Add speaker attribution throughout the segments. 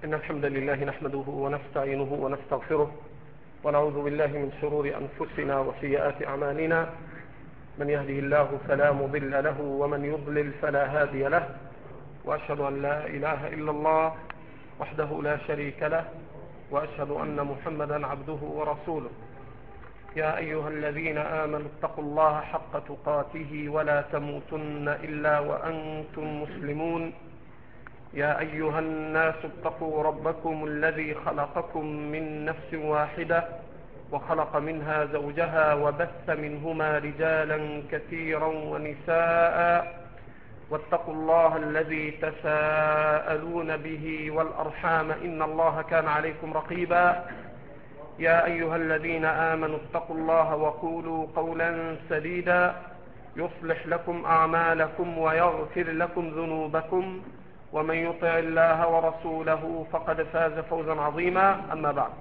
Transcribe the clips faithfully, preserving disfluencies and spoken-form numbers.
Speaker 1: إن الحمد لله نحمده ونستعينه ونستغفره ونعوذ بالله من شرور أنفسنا وسيئات أعمالنا. من يهده الله فلا مضل له ومن يضلل فلا هادي له، وأشهد أن لا إله إلا الله وحده لا شريك له، وأشهد أن محمدا عبده ورسوله. يا أيها الذين آمنوا اتقوا الله حق تقاته ولا تموتن إلا وأنتم مسلمون. يا أيها الناس اتقوا ربكم الذي خلقكم من نفس واحدة وخلق منها زوجها وبث منهما رجالا كثيرا ونساء، واتقوا الله الذي تساءلون به والأرحام إن الله كان عليكم رقيبا. يا أيها الذين آمنوا اتقوا الله وقولوا قولا سديدا يصلح لكم أعمالكم ويغفر لكم ذنوبكم، ومن يطع الله ورسوله فقد فاز فوزا عظيما. أما بعد،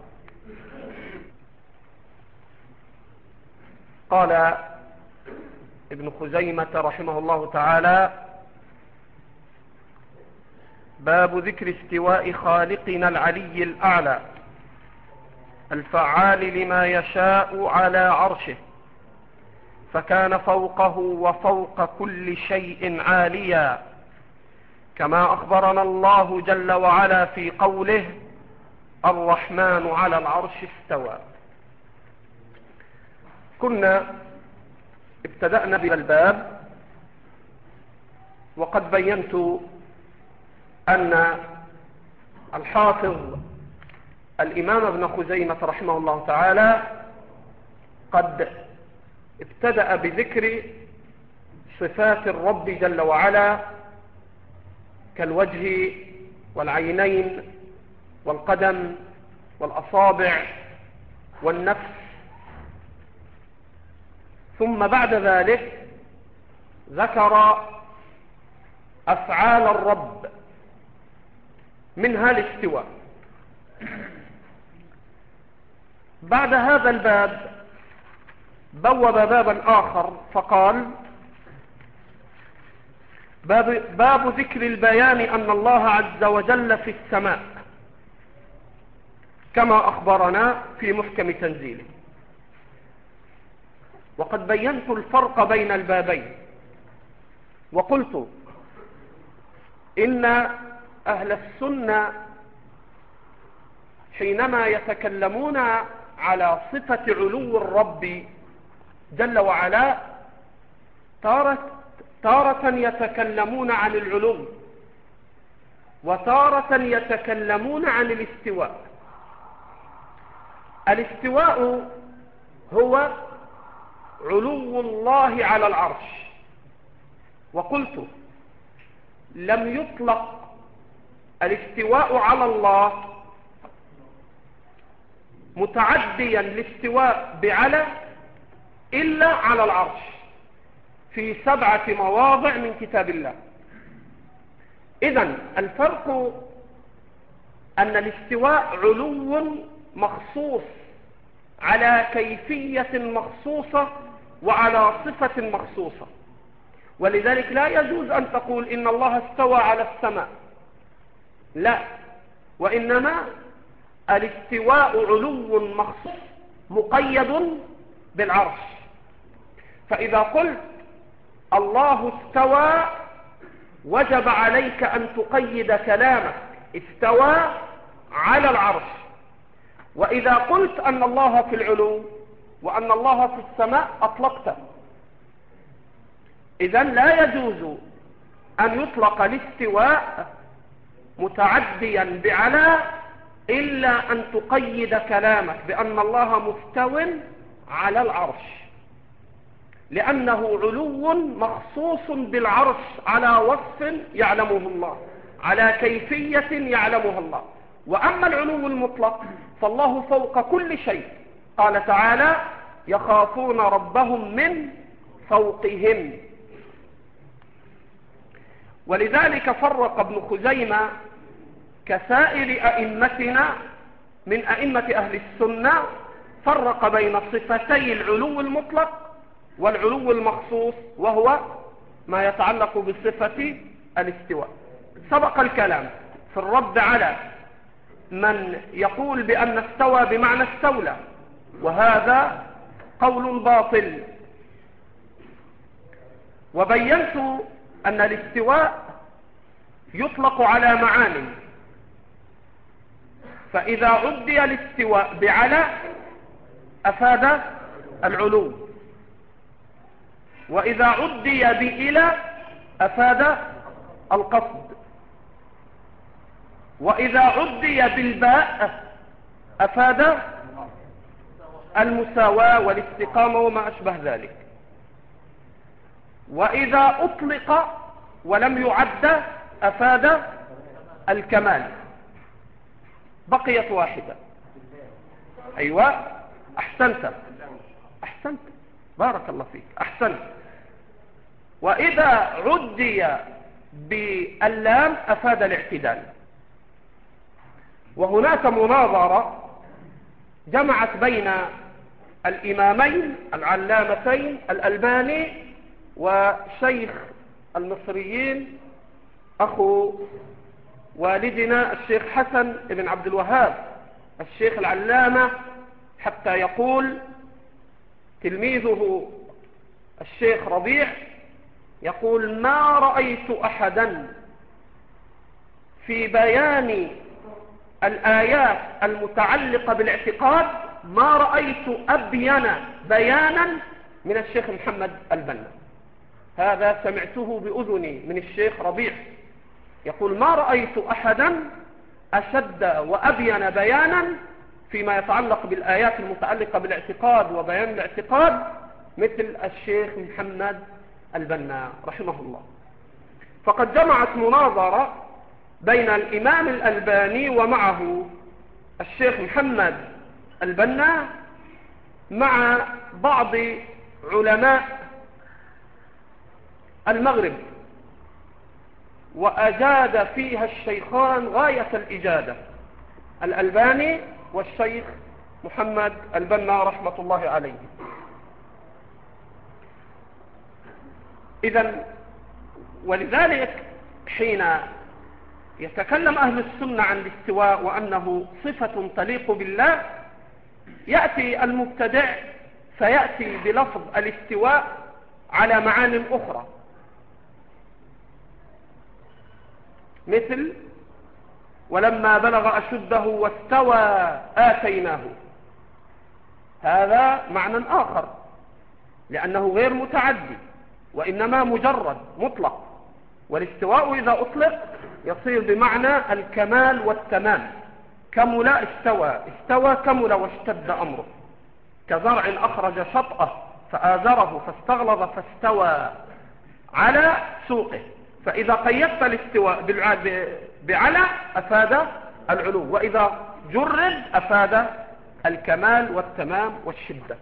Speaker 1: قال ابن خزيمة رحمه الله تعالى: باب ذكر استواء خالقنا العلي الأعلى الفعال لما يشاء على عرشه، فكان فوقه وفوق كل شيء عاليا، كما أخبرنا الله جل وعلا في قوله: الرحمن على العرش استوى. كنا ابتدأنا بالباب، وقد بينت أن الحافظ الإمام ابن خزيمة رحمه الله تعالى قد ابتدأ بذكر صفات الرب جل وعلا كالوجه والعينين والقدم والأصابع والنفس، ثم بعد ذلك ذكر أفعال الرب منها الاستواء. بعد هذا الباب بوب بابا آخر فقال: باب, باب ذكر البيان أن الله عز وجل في السماء كما أخبرنا في محكم تنزيله. وقد بينت الفرق بين البابين، وقلت إن أهل السنة حينما يتكلمون على صفة علو الرب جل وعلا تارة, تارة يتكلمون عن العلو، وتارة يتكلمون عن الاستواء. الاستواء هو علو الله على العرش، وقلت لم يطلق الاستواء على الله متعديا الاستواء بعلى إلا على العرش في سبعة مواضع من كتاب الله. إذن الفرق أن الاستواء علو مخصوص على كيفية مخصوصة وعلى صفة مخصوصة، ولذلك لا يجوز أن تقول إن الله استوى على السماء، لا، وإنما الاستواء علو مخصوص مقيد بالعرش. فإذا قلت الله استوى وجب عليك أن تقيد كلامك استوى على العرش. وإذا قلت أن الله في العلو وأن الله في السماء أطلقته. إذن لا يجوز أن يطلق الاستواء متعديا بعلى إلا أن تقيد كلامك بأن الله مستو على العرش، لأنه علو مخصوص بالعرش على وصف يعلمه الله، على كيفية يعلمها الله. وأما العلو المطلق فالله فوق كل شيء، قال تعالى: يخافون ربهم من فوقهم. ولذلك فرق ابن خزيمة كسائر أئمتنا من أئمة أهل السنة، فرق بين صفتي العلو المطلق والعلو المخصوص، وهو ما يتعلق بصفة الاستواء. سبق الكلام في الرد على من يقول بأن استوى بمعنى استولى، وهذا قول باطل. وبينت أن الاستواء يطلق على معاني، فإذا عدي الاستواء بعلى أفاد العلو، وإذا عدي بإلى أفاد القصد، وإذا عدي بالباء أفاد المساواة والاستقامة وما أشبه ذلك، وإذا أطلق ولم يعد أفاد الكمال. بقيت واحدة. أيوة، أحسنت أحسنت بارك الله فيك، أحسنت. وإذا عدي باللام أفاد الاعتدال. وهناك مناظرة جمعت بين الإمامين العلامتين الألباني وشيخ المصريين أخو والدنا الشيخ حسن بن عبد الوهاب الشيخ العلامة، حتى يقول تلميذه الشيخ ربيع، يقول: ما رأيت أحدا في بيان الآيات المتعلقة بالاعتقاد ما رأيت أبين بيانا من الشيخ محمد البنا. هذا سمعته بأذني من الشيخ ربيع، يقول: ما رأيت أحدا أشد وأبين بيانا فيما يتعلق بالآيات المتعلقة بالاعتقاد وبيان الاعتقاد مثل الشيخ محمد البنا رحمه الله. فقد جمعت مناظرة بين الإمام الألباني ومعه الشيخ محمد البنا مع بعض علماء المغرب، وأجاد فيها الشيخان غاية الإجادة، الألباني والشيخ محمد البنا رحمة الله عليه. إذن ولذلك حين يتكلم أهل السنة عن الاستواء وأنه صفة تليق بالله، يأتي المبتدع فيأتي بلفظ الاستواء على معان أخرى، مثل: ولما بلغ أشده واستوى آتيناه. هذا معنى آخر لأنه غير متعدي وإنما مجرد مطلق. والاستواء إذا أطلق يصير بمعنى الكمال والتمام. كمل استوى، استوى كمل واشتد أمره، كزرع أخرج شطأه فآزره فاستغلظ فاستوى على سوقه. فإذا قيدت الاستواء بعلى أفاد العلو، وإذا جرد أفاد الكمال والتمام والشدة.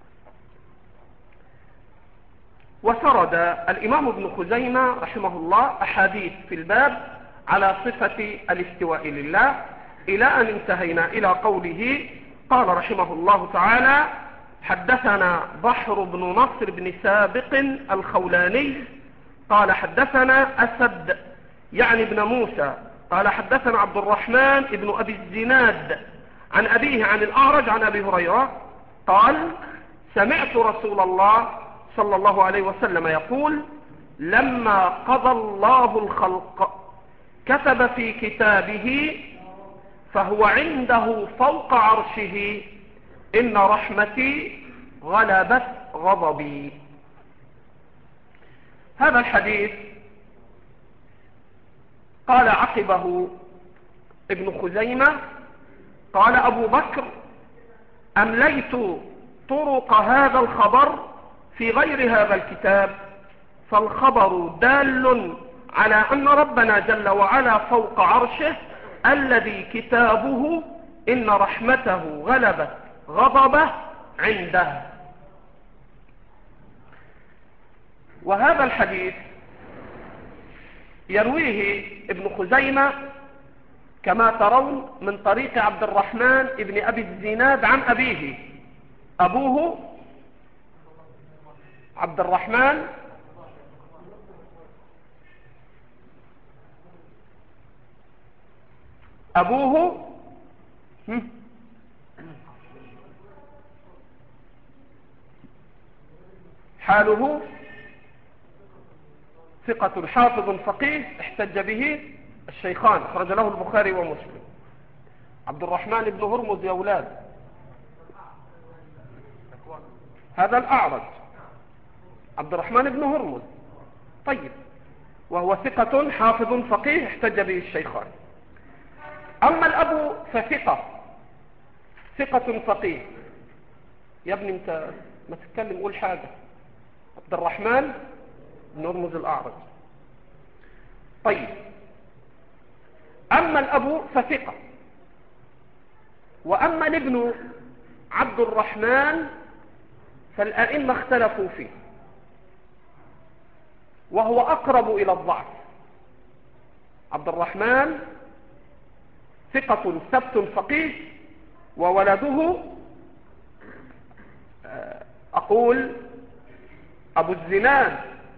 Speaker 1: وسرد الإمام ابن خزيمة رحمه الله أحاديث في الباب على صفة الاستواء لله، إلى أن انتهينا إلى قوله: قال رحمه الله تعالى: حدثنا بحر بن نصر بن سابق الخولاني قال حدثنا أسد يعني ابن موسى قال حدثنا عبد الرحمن ابن أبي الزناد عن أبيه عن الأعرج عن أبي هريرة قال: سمعت رسول الله صلى الله عليه وسلم يقول: لما قضى الله الخلق كتب في كتابه فهو عنده فوق عرشه: إن رحمتي غلبت غضبي. هذا الحديث قال عقبه ابن خزيمة: قال أبو بكر: أمليت طرق هذا الخبر في غير هذا الكتاب، فالخبر دال على أن ربنا جل وعلا فوق عرشه الذي كتابه إن رحمته غلبت غضبه عنده. وهذا الحديث يرويه ابن خزيمة كما ترون من طريق عبد الرحمن ابن أبي الزناد عن أبيه. أبوه عبد الرحمن أبوه حاله ثقة حافظ فقيه احتج به الشيخان، خرج له البخاري ومسلم. عبد الرحمن بن هرمز يا أولاد، هذا الأعرج عبد الرحمن بن هرمز. طيب، وهو ثقة حافظ فقيه احتج به الشيخان. أما الأب فثقة ثقة فقيه. يا ابني انت ما تتكلم، قول حاجة. عبد الرحمن بن هرمز الأعرج. طيب، أما الأب فثقة، وأما الابن عبد الرحمن فالأئمة اختلفوا فيه، وهو أقرب إلى الضعف. عبد الرحمن ثقة ثبت فقيه، وولده أقول أبو الزناد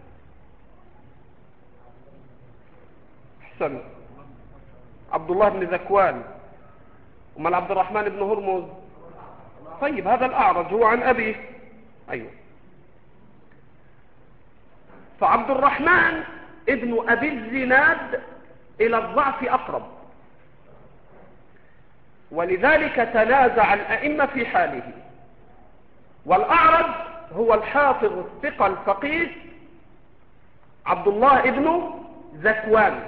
Speaker 1: أحسن عبد الله بن ذكوان. ومن عبد الرحمن بن هرمز؟ طيب، هذا الأعرج هو عن أبيه. أيوه، فعبد الرحمن ابن أبي الزناد إلى الضعف أقرب، ولذلك تنازع الأئمة في حاله. والأعرج هو الحافظ الثقة الفقيه عبد الله ابن ذكوان.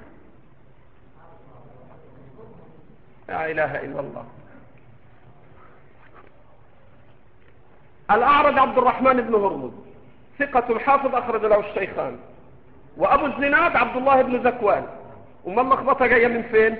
Speaker 1: لا إله إلا الله. الأعرج عبد الرحمن بن هرمز ثقة حافظ أخرج له الشيخان، وأبو الزناد عبد الله بن ذكوان. وما اللخبطة جاية من فين؟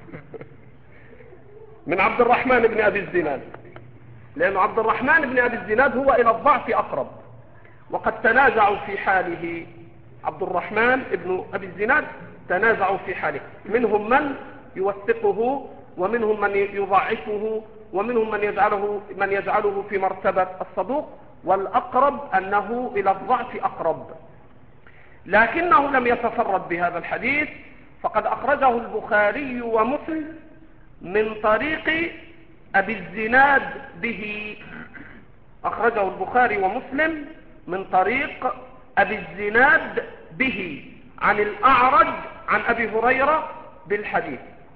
Speaker 1: من عبد الرحمن بن أبي الزناد، لأن عبد الرحمن بن أبي الزناد هو إلى الضعف أقرب، وقد تنازعوا في حاله. عبد الرحمن بن أبي الزناد تنازعوا في حاله، منهم من يوثقه، ومنهم من يضعفه، ومنهم من يجعله, من يجعله في مرتبة الصدوق، والأقرب أنه إلى الضعف أقرب. لكنه لم يتفرد بهذا الحديث، فقد أخرجه البخاري ومسلم من طريق أبي الزناد به. أخرجه البخاري ومسلم من طريق أبي الزناد به عن الأعرج عن أبي هريرة بالحديث.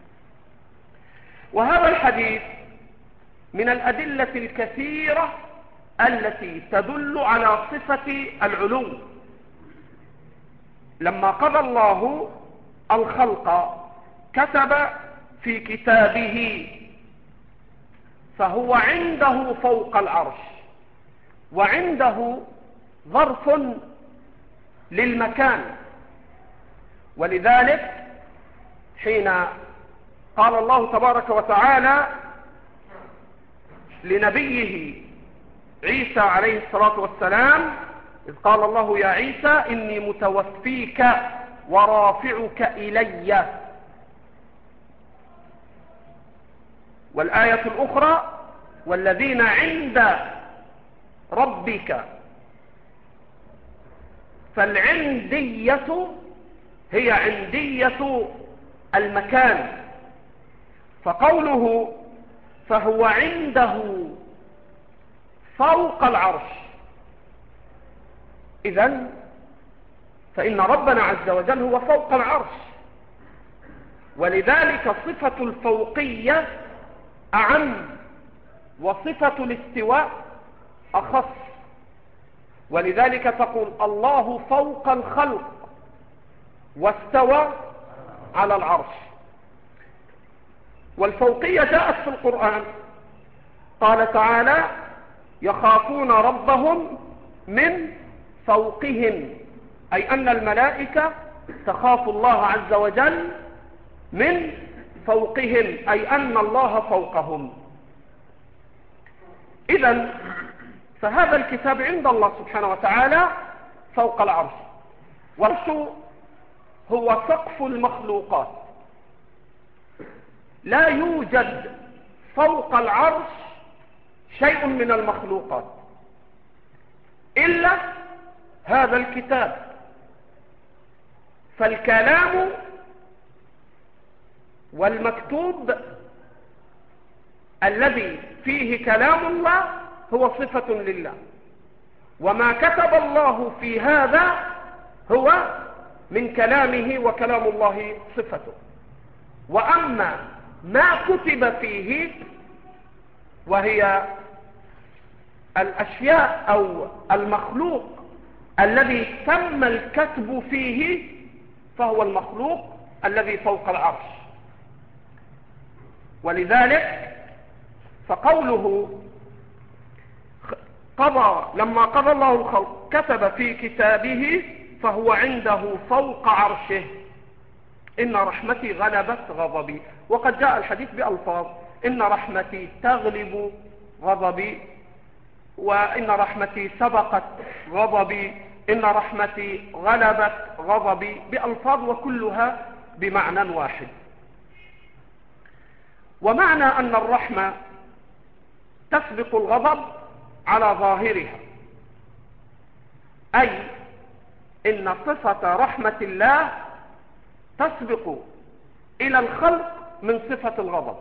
Speaker 1: وهذا الحديث من الأدلة الكثيرة التي تدل على صفة العلو. لما قضى الله الخلق كتب في كتابه، فهو عنده فوق العرش، وعنده ظرف للمكان. ولذلك حين قال الله تبارك وتعالى لنبيه عيسى عليه الصلاة والسلام، إذ قال الله يا عيسى إني متوفيك ورافعك إلي. والآية الأخرى والذين عند ربك، فالعندية هي عندية المكان. فقوله فهو عنده فوق العرش، إذن فإن ربنا عز وجل هو فوق العرش، ولذلك صفة الفوقية أعم، وصفة الاستواء أخص. ولذلك تقول الله فوق الخلق واستوى على العرش. والفوقية جاءت في القرآن، قال تعالى يخافون ربهم من فوقهم، أي أن الملائكة تخاف الله عز وجل من فوقهم، أي أن الله فوقهم. إذن فهذا الكتاب عند الله سبحانه وتعالى فوق العرش، والعرش هو سقف المخلوقات. لا يوجد فوق العرش شيء من المخلوقات إلا هذا الكتاب. فالكلام والمكتوب الذي فيه كلام الله هو صفة لله، وما كتب الله في هذا هو من كلامه وكلام الله صفته. وأما ما كتب فيه وهي الأشياء أو المخلوق الذي تم الكتب فيه فهو المخلوق الذي فوق العرش. ولذلك فقوله قضى لما قضى الله الخلق كتب في كتابه فهو عنده فوق عرشه إن رحمتي غلبت غضبي. وقد جاء الحديث بألفاظ إن رحمتي تغلب غضبي، وإن رحمتي سبقت غضبي، إن رحمتي غلبت غضبي، بألفاظ وكلها بمعنى واحد. ومعنى أن الرحمة تسبق الغضب على ظاهرها، أي إن صفة رحمة الله تسبق إلى الخلق من صفة الغضب.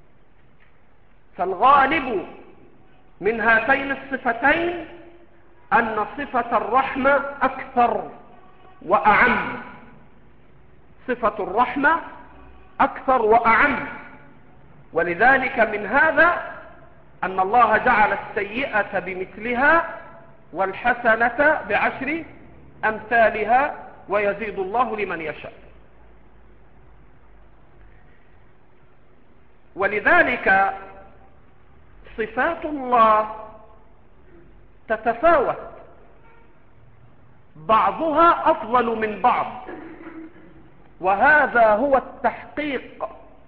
Speaker 1: فالغالب من هاتين الصفتين أن صفة الرحمة أكثر وأعم، صفة الرحمة أكثر وأعم. ولذلك من هذا أن الله جعل السيئة بمثلها والحسنة بعشر أمثالها ويزيد الله لمن يشاء. ولذلك صفات الله تتفاوت، بعضها أفضل من بعض، وهذا هو التحقيق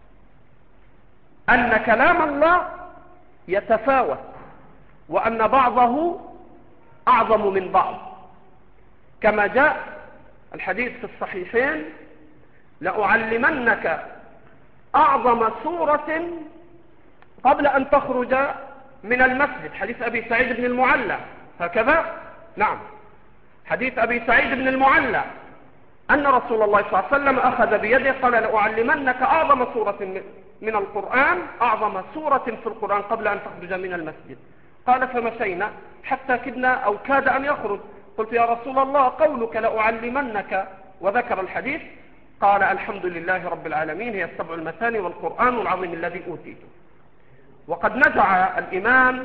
Speaker 1: أن كلام الله يتفاوت وأن بعضه أعظم من بعض، كما جاء الحديث في الصحيحين لأعلمنك أعظم سورة قبل أن تخرج من المسجد، حديث أبي سعيد بن المعلى، هكذا نعم حديث أبي سعيد بن المعلى أن رسول الله صلى الله عليه وسلم أخذ بيده قال لأعلمنك أعظم سورة من القرآن، أعظم سورة في القرآن قبل أن تخرج من المسجد. قال فمشينا حتى كدنا أو كاد أن يخرج، قلت يا رسول الله قولك لأعلمنك وذكر الحديث، قال الحمد لله رب العالمين هي السبع المثاني والقرآن العظيم الذي أوتيته. وقد نزع الإمام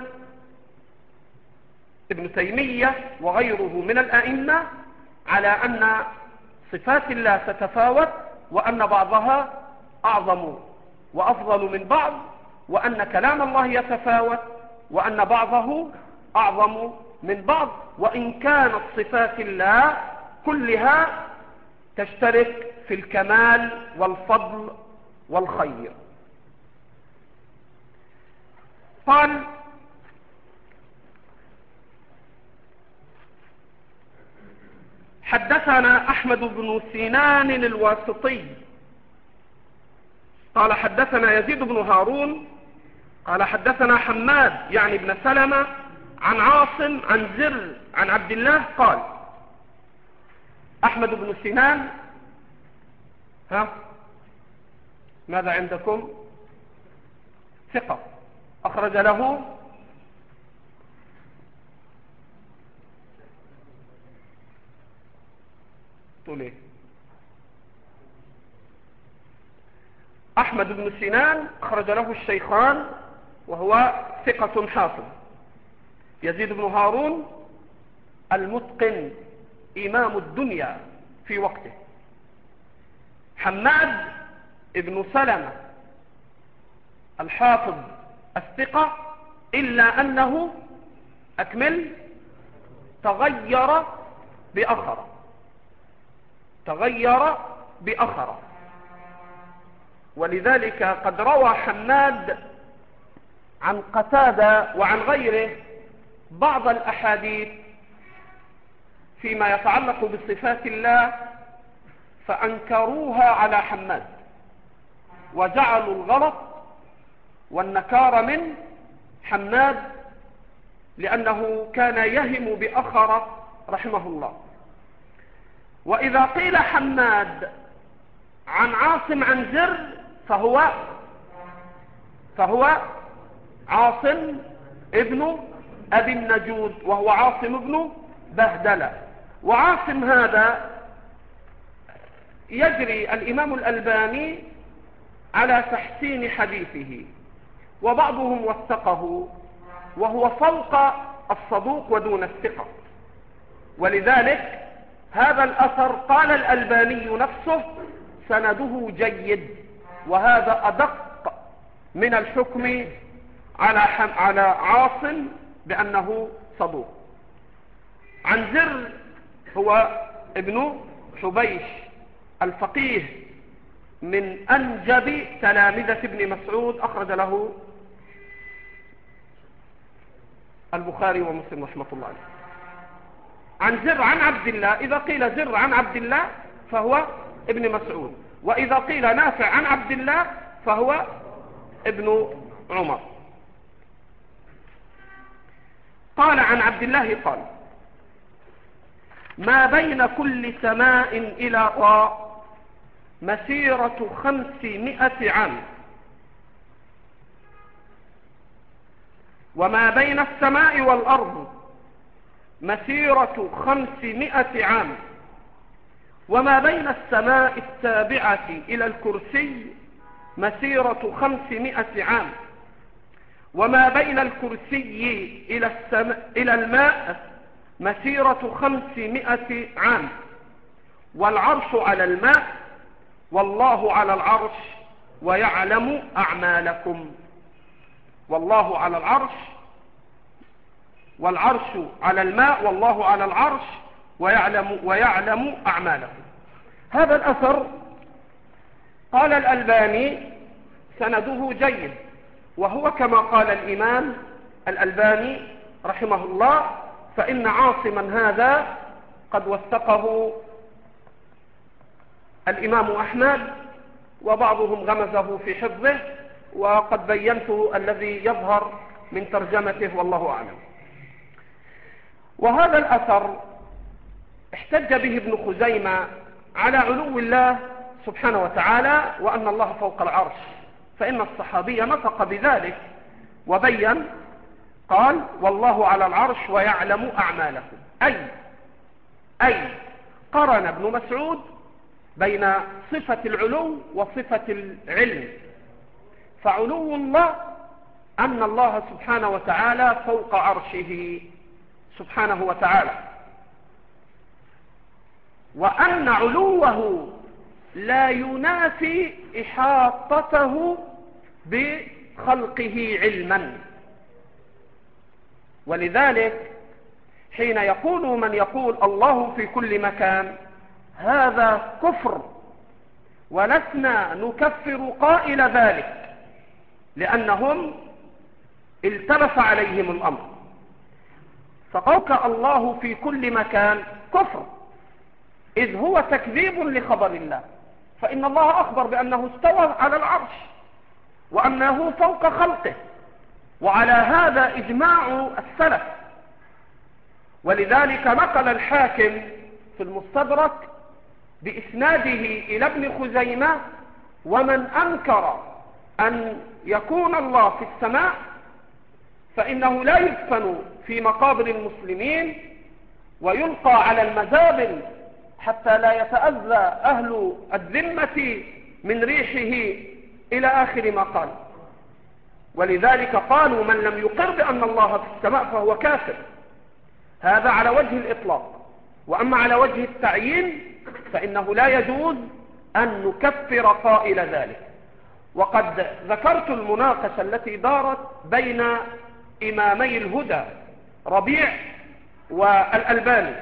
Speaker 1: ابن تيمية وغيره من الأئمة على أن صفات الله تتفاوت، وأن بعضها أعظم وأفضل من بعض، وأن كلام الله يتفاوت، وأن بعضه أعظم من بعض، وإن كانت صفات الله كلها تشترك في الكمال والفضل والخير. قال حدثنا أحمد بن سنان الواسطي قال حدثنا يزيد بن هارون قال حدثنا حماد يعني بن سلمة عن عاصم عن زر عن عبد الله قال أحمد بن سنان ها ماذا عندكم؟ ثقة أخرج له طولي. أحمد بن سنان أخرج له الشيخان وهو ثقة حافظ. يزيد بن هارون المتقن إمام الدنيا في وقته. حماد ابن سلمة الحافظ الثقة إلا أنه أكمل تغير بأخر تغير بأخر ولذلك قد روى حماد عن قتادة وعن غيره بعض الأحاديث فيما يتعلق بصفات الله فأنكروها على حماد وجعلوا الغلط والنكار من حماد لأنه كان يهم بأخر رحمه الله. وإذا قيل حماد عن عاصم عن زر فهو فهو عاصم ابن أبي النجود، وهو عاصم ابن بهدلة. وعاصم هذا يجري الإمام الألباني على تحسين حديثه، وبعضهم وثقه، وهو فوق الصدوق ودون الثقة. ولذلك هذا الأثر قال الألباني نفسه سنده جيد، وهذا أدق من الحكم على على عاصم بأنه صدوق. عن زر هو ابن حبيش الفقيه من أنجب تلامذة ابن مسعود، أخرج له البخاري ومسلم رحمة الله عليه. عن زر عن عبد الله، إذا قيل زر عن عبد الله فهو ابن مسعود، وإذا قيل نافع عن عبد الله فهو ابن عمر. قال عن عبد الله قال: ما بين كل سماء إلى طاء مسيرة خمسمائة عام، وما بين السماء والأرض مسيرة خمسمائة عام، وما بين السماء السابعة إلى الكرسي مسيرة خمسمائة عام، وما بين الكرسي إلى, السماء إلى الماء مسيرة خمسمائة عام، والعرش على الماء، والله على العرش ويعلم أعمالكم. والله على العرش، والعرش على الماء، والله على العرش ويعلم, ويعلم أعمالكم. هذا الأثر قال الألباني سنده جيد، وهو كما قال الإمام الألباني رحمه الله، فإن عاصما هذا قد وثقه الإمام أحمد، وبعضهم غمزه في حفظه، وقد بينت الذي يظهر من ترجمته والله أعلم. وهذا الأثر احتج به ابن خزيمة على علو الله سبحانه وتعالى، وأن الله فوق العرش، فإن الصحابي نطق بذلك وبين، قال: والله على العرش ويعلم أعمالكم، أي أي قرن ابن مسعود بين صفة العلو وصفة العلم. فعلو الله أن الله سبحانه وتعالى فوق عرشه سبحانه وتعالى، وأن علوه لا ينافي إحاطته بخلقه علما. ولذلك حين يقول من يقول الله في كل مكان هذا كفر، ولسنا نكفر قائل ذلك، لأنهم التبس عليهم الأمر. فقولك الله في كل مكان كفر، إذ هو تكذيب لخبر الله، فإن الله أخبر بأنه استوى على العرش وأنه فوق خلقه، وعلى هذا إجماع السلف. ولذلك نقل الحاكم في المستدرك بإسناده إلى ابن خزيمة: ومن أنكر أن يكون الله في السماء فإنه لا يدفن في مقابر المسلمين ويلقى على المزابل حتى لا يتأذى أهل الذمة من ريحه، إلى آخر ما قال. ولذلك قالوا من لم يقر بأن الله في السماء فهو كافر. هذا على وجه الإطلاق. وأما على وجه التعيين فإنه لا يجوز أن نكفر قائل ذلك. وقد ذكرت المناقشة التي دارت بين إمامي الهدى ربيع والألباني،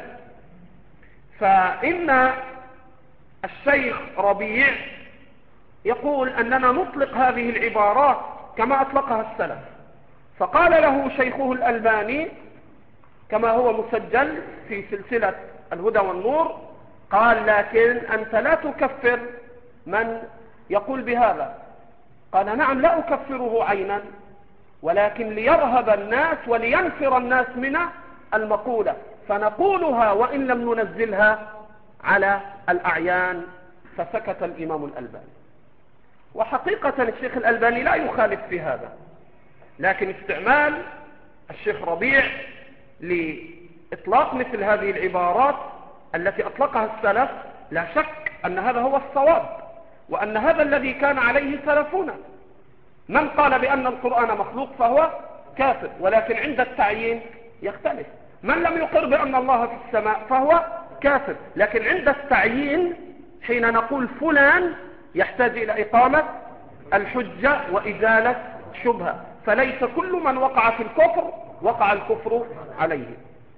Speaker 1: فإن الشيخ ربيع يقول أننا نطلق هذه العبارات كما أطلقها السلف، فقال له شيخه الألباني كما هو مسجل في سلسلة الهدى والنور، قال: لكن أنت لا تكفر من يقول بهذا. قال: نعم، لا أكفره عينا، ولكن ليرهب الناس ولينفر الناس من المقولة، فنقولها وإن لم ننزلها على الأعيان. فسكت الإمام الألباني. وحقيقة الشيخ الألباني لا يخالف في هذا، لكن استعمال الشيخ ربيع لإطلاق مثل هذه العبارات التي أطلقها السلف لا شك أن هذا هو الصواب، وأن هذا الذي كان عليه سلفنا. من قال بأن القرآن مخلوق فهو كافر، ولكن عند التعيين يختلف. من لم يقر بأن الله في السماء فهو كافر، لكن عند التعيين حين نقول فلان يحتاج إلى إقامة الحجة وإزالة شبهة، فليس كل من وقع في الكفر وقع الكفر عليه.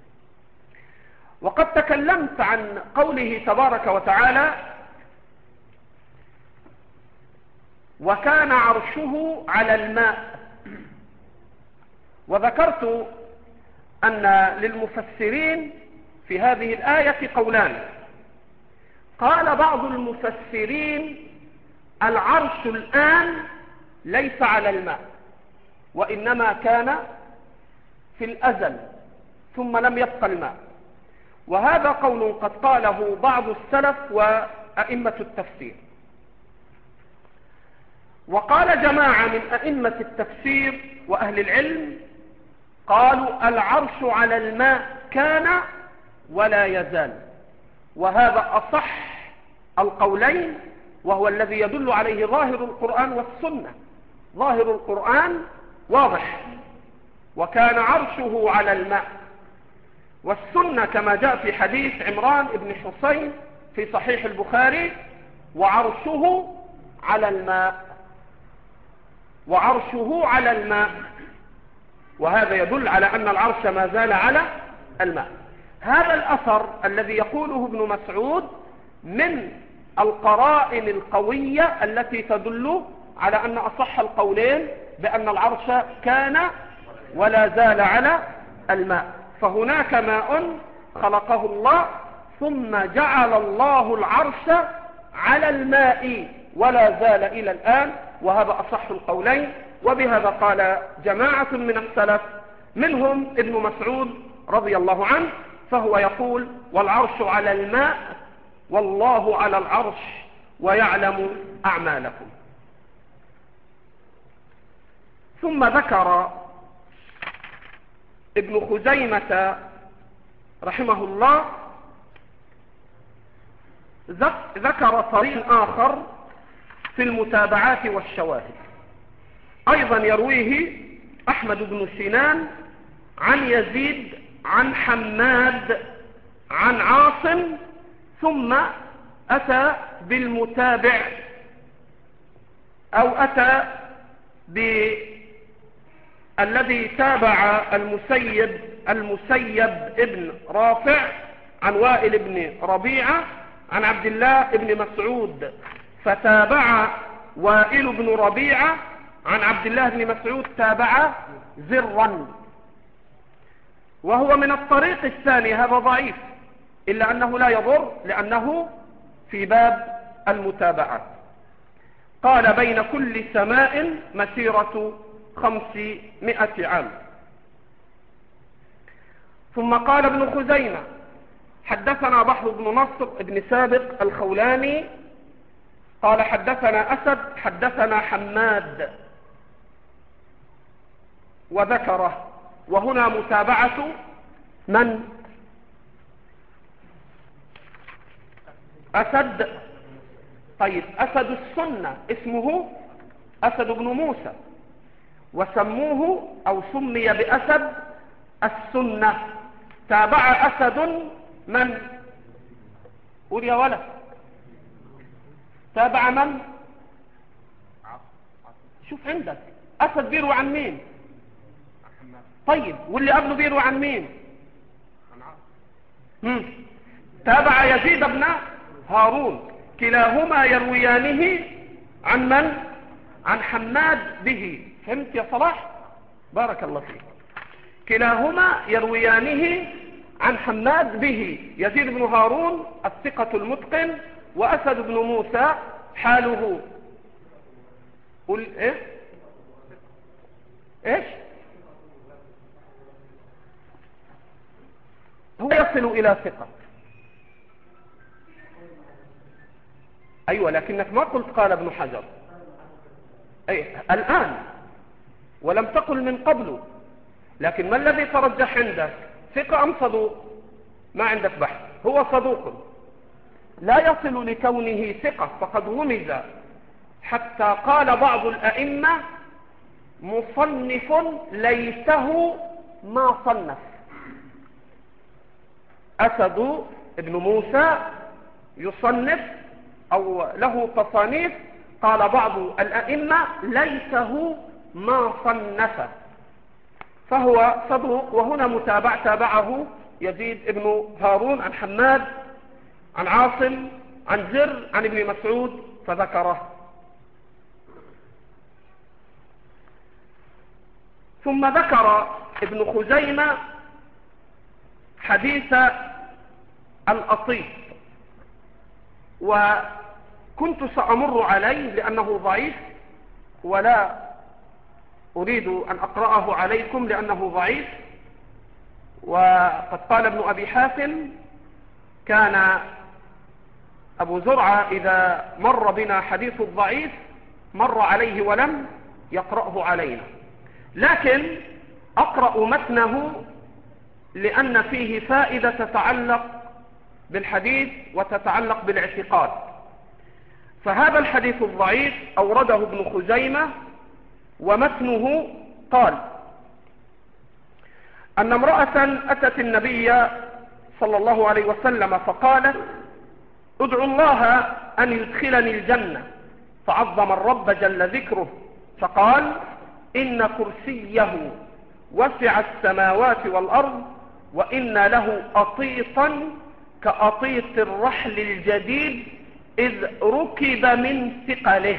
Speaker 1: وقد تكلمت عن قوله تبارك وتعالى: وكان عرشه على الماء، وذكرت أن للمفسرين في هذه الآية قولان. قال بعض المفسرين: العرش الآن ليس على الماء، وإنما كان في الأزل ثم لم يبق الماء. وهذا قول قد قاله بعض السلف وأئمة التفسير. وقال جماعة من أئمة التفسير وأهل العلم قالوا: العرش على الماء كان ولا يزال. وهذا أصح القولين، وهو الذي يدل عليه ظاهر القرآن والسنة. ظاهر القرآن واضح: وكان عرشه على الماء. والسنة كما جاء في حديث عمران بن حسين في صحيح البخاري: وعرشه على الماء، وعرشه على الماء. وهذا يدل على أن العرش ما زال على الماء. هذا الأثر الذي يقوله ابن مسعود من القرائن القوية التي تدل على أن أصح القولين بأن العرش كان ولا زال على الماء. فهناك ماء خلقه الله ثم جعل الله العرش على الماء ولا زال إلى الآن، وهذا أصح القولين. وبهذا قال جماعة من السلف منهم ابن مسعود رضي الله عنه، فهو يقول: والعرش على الماء والله على العرش ويعلم أعمالكم. ثم ذكر ابن خزيمة رحمه الله ذكر طريق آخر في المتابعات والشواهد، أيضا يرويه أحمد بن سنان عن يزيد عن حماد عن عاصم، ثم أتى بالمتابع أو أتى بالذي تابع المسيب المسيب ابن رافع عن وائل بن ربيعة عن عبد الله بن مسعود، فتابع وائل بن ربيعة عن عبد الله بن مسعود تابع زرا. وهو من الطريق الثاني، هذا ضعيف إلا أنه لا يضر لأنه في باب المتابعة. قال: بين كل سماء مسيرة خمسمائة عام. ثم قال ابن خزيمة: حدثنا بحر بن نصر بن سابق الخولاني قال: حدثنا أسد حدثنا حماد، وذكره. وهنا متابعة من؟ أسد. طيب، أسد السنة اسمه أسد بن موسى، وسموه أو سمي بأسد السنة. تابع أسد من؟ قول يا ولد. تابع من؟ شوف عندك أسد بيروي عن مين؟ طيب، واللي قبله بيروي عن مين؟ مم. تابع يزيد بن هارون. كلاهما يرويانه عن من؟ عن حماد به. فهمت يا صلاح؟ بارك الله فيك. كلاهما يرويانه عن حماد به. يزيد بن هارون الثقة المتقن، وأسد بن موسى حاله قل ايه ايش هو يصل الى ثقة. ايوه، لكنك ما قلت قال ابن حجر. اي الان ولم تقل من قبل، لكن ما الذي ترجح عندك؟ ثقة أم صدوق؟ ما عندك بحث، هو صدوق لا يصل لكونه ثقة، فقد غمز حتى قال بعض الأئمة مصنف ليته ما صنف. أسد ابن موسى يصنف أو له تصانيف، قال بعض الأئمة ليته ما صنف، فهو صدوق. وهنا متابع تابعه يزيد ابن هارون عن حماد عن عاصم عن زر عن ابن مسعود فذكره. ثم ذكر ابن خزيمة حديث الأطيب، وكنت سأمر عليه لأنه ضعيف، ولا أريد أن أقرأه عليكم لأنه ضعيف. وقد قال ابن أبي حاتم كان أبو زرعة إذا مر بنا حديث الضعيف مر عليه ولم يقرأه علينا، لكن أقرأ متنه لأن فيه فائدة تتعلق بالحديث وتتعلق بالاعتقاد. فهذا الحديث الضعيف أورده ابن خزيمة، ومتنه قال أن امرأة أتت النبي صلى الله عليه وسلم فقالت ادعو الله أن يدخلني الجنة، فعظم الرب جل ذكره فقال إن كرسيه وسع السماوات والأرض وإن له أطيطا كأطيط الرحل الجديد إذ ركب من ثقله.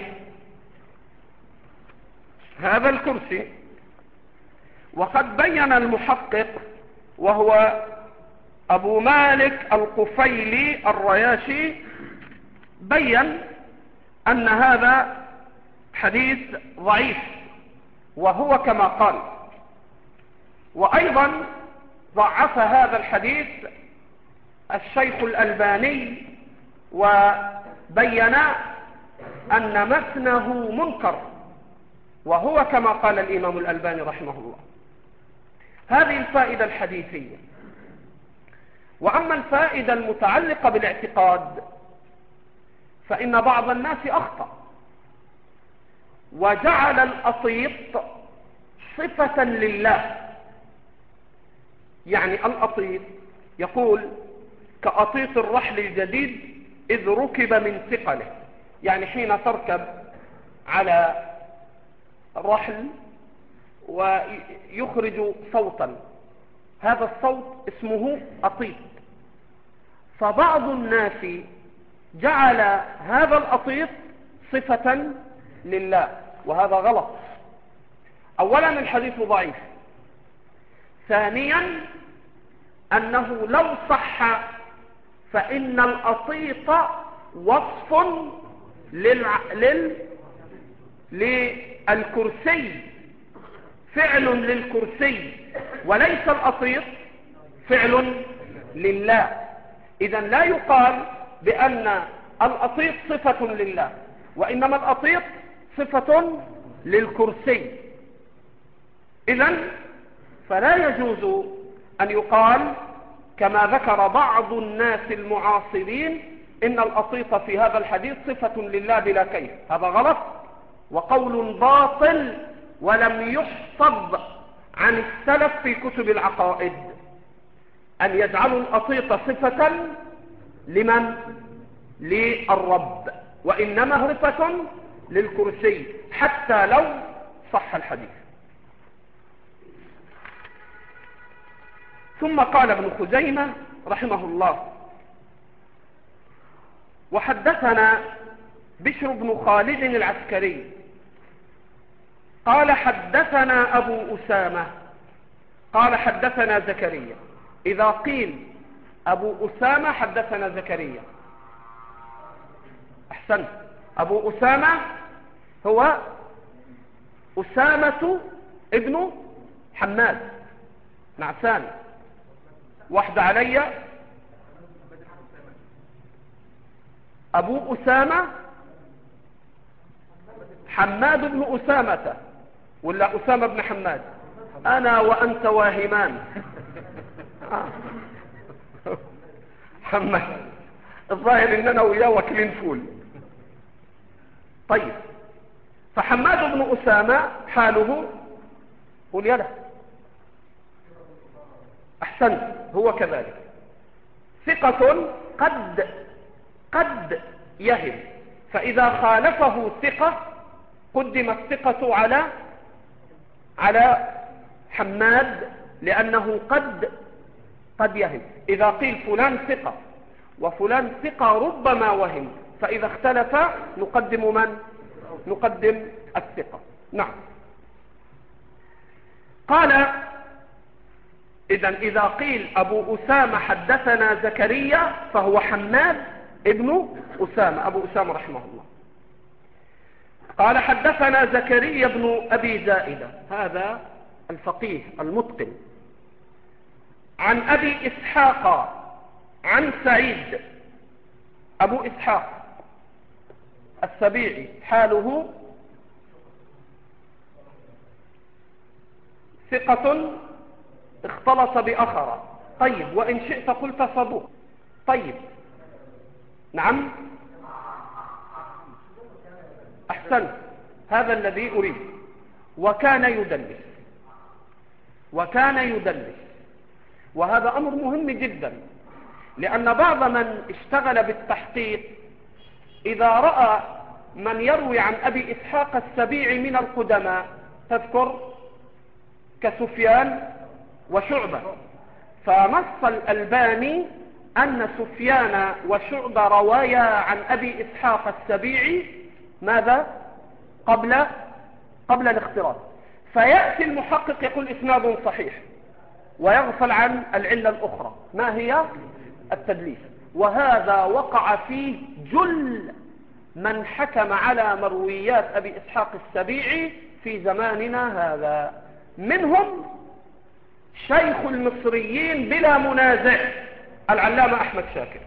Speaker 1: هذا الكرسي، وقد بين المحقق وهو أبو مالك القفيلي الرياشي، بين أن هذا حديث ضعيف، وهو كما قال. وأيضا ضعف هذا الحديث الشيخ الألباني، وبين أن متنه منكر، وهو كما قال الإمام الألباني رحمه الله. هذه الفائدة الحديثية. وأما الفائدة المتعلقة بالاعتقاد فإن بعض الناس أخطأ وجعل الأطيط صفة لله. يعني الأطيط يقول كأطيط الرحل الجديد إذ ركب من ثقله، يعني حين تركب على الرحل ويخرج صوتا، هذا الصوت اسمه أطيط. فبعض الناس جعل هذا الأطيط صفة لله، وهذا غلط. أولا الحديث ضعيف، ثانيا أنه لو صح فإن الأطيط وصف للع... لل... للكرسي، فعل للكرسي، وليس الأطيط فعل لله. إذن لا يقال بأن الأطيط صفة لله، وإنما الأطيط صفة للكرسي. إذن فلا يجوز أن يقال كما ذكر بعض الناس المعاصرين إن الأطيط في هذا الحديث صفة لله بلا كيف. هذا غلط وقول باطل، ولم يحفظ عن السلف في كتب العقائد أن يجعلوا الأطيط صفة لمن؟ للرب، وإنما صفة للكرسي حتى لو صح الحديث. ثم قال ابن خزيمة رحمه الله وحدثنا بشر بن خالد العسكري قال حدثنا أبو أسامة قال حدثنا زكريا. إذا قيل أبو أسامة حدثنا زكريا أحسن. أبو أسامة هو أسامة ابن حماد نعسان. واحد علي. أبو أسامة حماد بن أسامة، ولا أسامة بن حماد؟ أنا وأنت واهمان. آه. حماد الظاهر إننا وياه واكلين فول. طيب، فحماد بن أسامة حاله، قل يلا، أحسنت، هو كذلك ثقة قد قد يهم، فإذا خالفه ثقة قدم الثقة على على حماد لأنه قد قد يهم. إذا قيل فلان ثقة وفلان ثقة ربما وهم، فإذا اختلف نقدم من؟ نقدم الثقة. نعم. قال إذن إذا قيل أبو أسامة حدثنا زكريا فهو حماد ابن أسامة، أبو أسامة رحمه الله. قال حدثنا زكريا بن أبي زائدة، هذا الفقيه المتقن، عن أبي إسحاق عن سعيد. أبو إسحاق السبيعي حاله ثقة اختلط بأخر. طيب، وإن شئت قلت صدوق. طيب، نعم، أحسنت، هذا الذي أريد. وكان يدلس، وكان يدلس، وهذا أمر مهم جدا، لأن بعض من اشتغل بالتحقيق إذا رأى من يروي عن أبي إسحاق السبيعي من القدماء، تذكر كسفيان وشعبة، فنص الألباني أن سفيان وشعبة روايا عن أبي إسحاق السبيعي ماذا؟ قبل قبل الاختلاط، فيأتي المحقق يقول إسناد صحيح ويغفل عن العلة الأخرى، ما هي؟ التدليس. وهذا وقع فيه جل من حكم على مرويات أبي إسحاق السبيعي في زماننا هذا، منهم شيخ المصريين بلا منازع العلامة أحمد شاكر،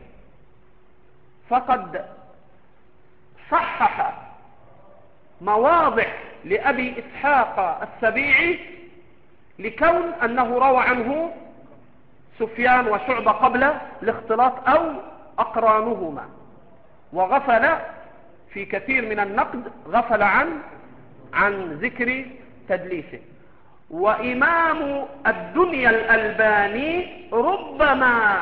Speaker 1: فقد صحح مواضع لأبي إسحاق السبيعي لكون أنه روى عنه سفيان وشعبة قبل الاختلاط أو أقرانهما، وغفل في كثير من النقد، غفل عن عن ذكر تدليسه. وإمام الدنيا الألباني ربما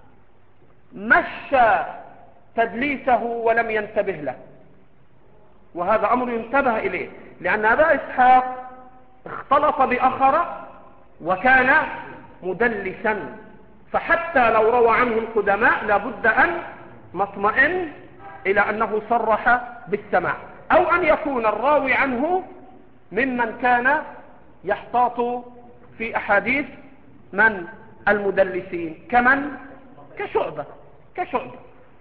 Speaker 1: مشى تدليسه ولم ينتبه له، وهذا أمر ينتبه إليه، لأن أبا إسحاق اختلط بأخر وكان مدلسا، فحتى لو روى عنه القدماء لابد أن نطمئن إلى أنه صرح بالسماع، أو أن يكون الراوي عنه ممن كان يحتاط في أحاديث من المدلسين، كمن كشعبة كشعبة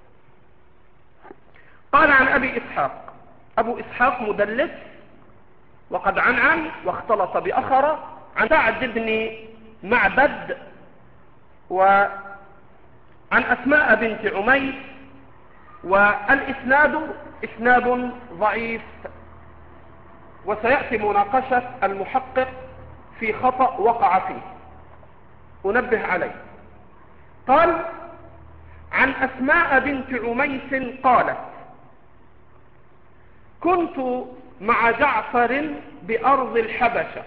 Speaker 1: قال عن أبي إسحاق. أبو إسحاق مدلس وقد عنعن واختلط بأخر، عن سعد بن معبد وعن أسماء بنت عميس، والإسناد إسناد ضعيف، وسيأتي مناقشة المحقق في خطأ وقع فيه أنبه عليه. قال عن أسماء بنت عميس قالت كنت مع جعفر بأرض الحبشة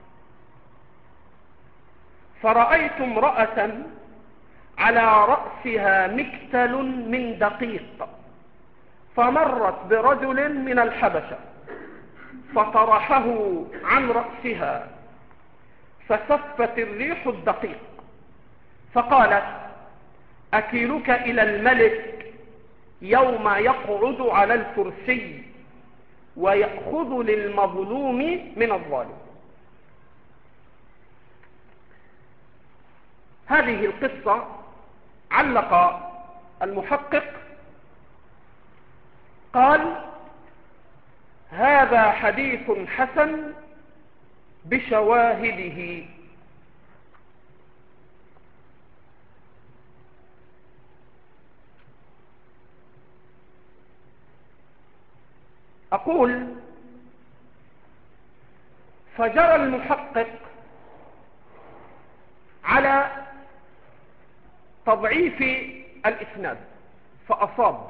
Speaker 1: فرأيت امرأة على رأسها مكتل من دقيق، فمرت برجل من الحبشة فطرحه عن رأسها فسفت الريح الدقيق، فقالت أكيلك إلى الملك يوم يقعد على الكرسي ويأخذ للمظلوم من الظالم. هذه القصة علق المحقق قال هذا حديث حسن بشواهده. أقول فجرى المحقق على تضعيف الإسناد فأصاب،